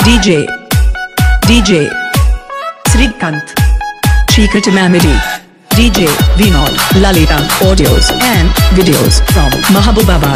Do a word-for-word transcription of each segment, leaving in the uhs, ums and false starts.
D J D J Srikanth Chikati Mamidi D J Vinod Lalita audios and videos from Mahabubabad.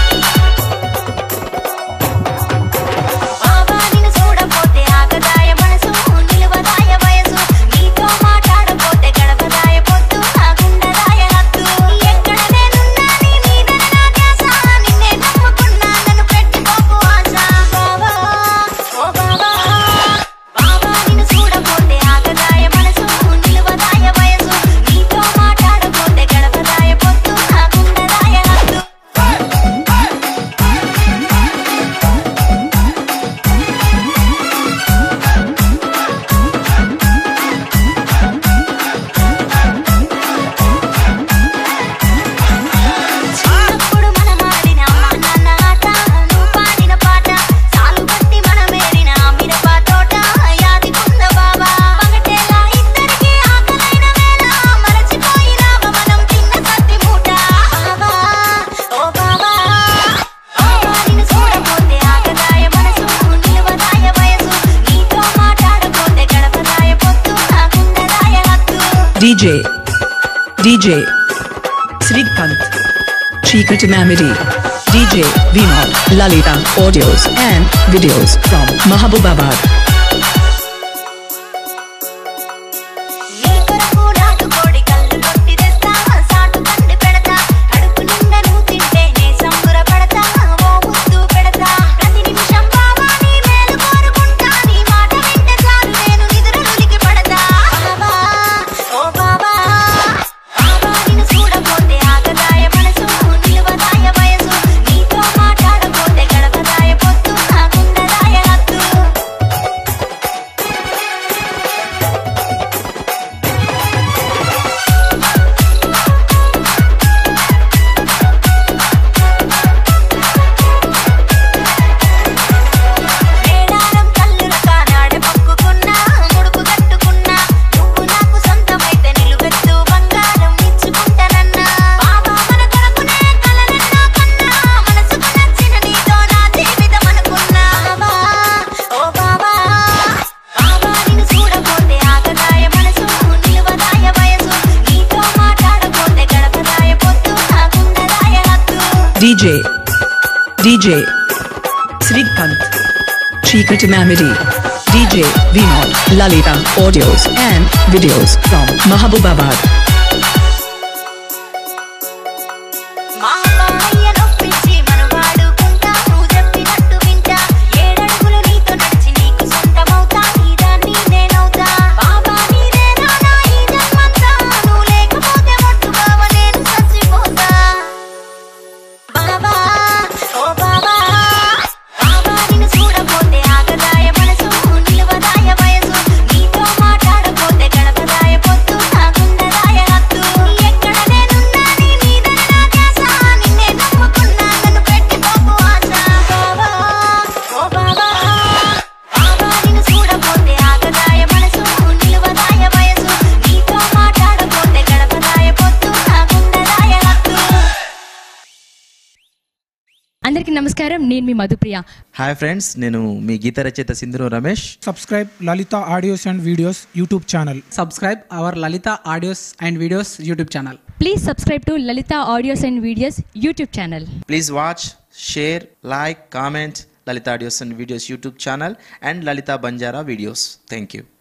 D J D J Srikanth Chikati Mamidi D J Vinod Lalita audios and videos from Mahabubabad. D J D J Srikanth Chikati Mamidi D J Vinod Lalita audios and videos from Mahabubabad. అందరికీ నమస్కారం నేను మీ Madhupriya. Hi friends, నేను మీ గీత రచయిత Sindhuru Ramesh. Subscribe Lalita audios and videos YouTube channel. Subscribe our Lalita audios and videos YouTube channel. Please subscribe to Lalita audios and videos YouTube channel. Please watch, share, like, comment Lalita Audios and Videos YouTube channel and Lalita Banjara videos. Thank you.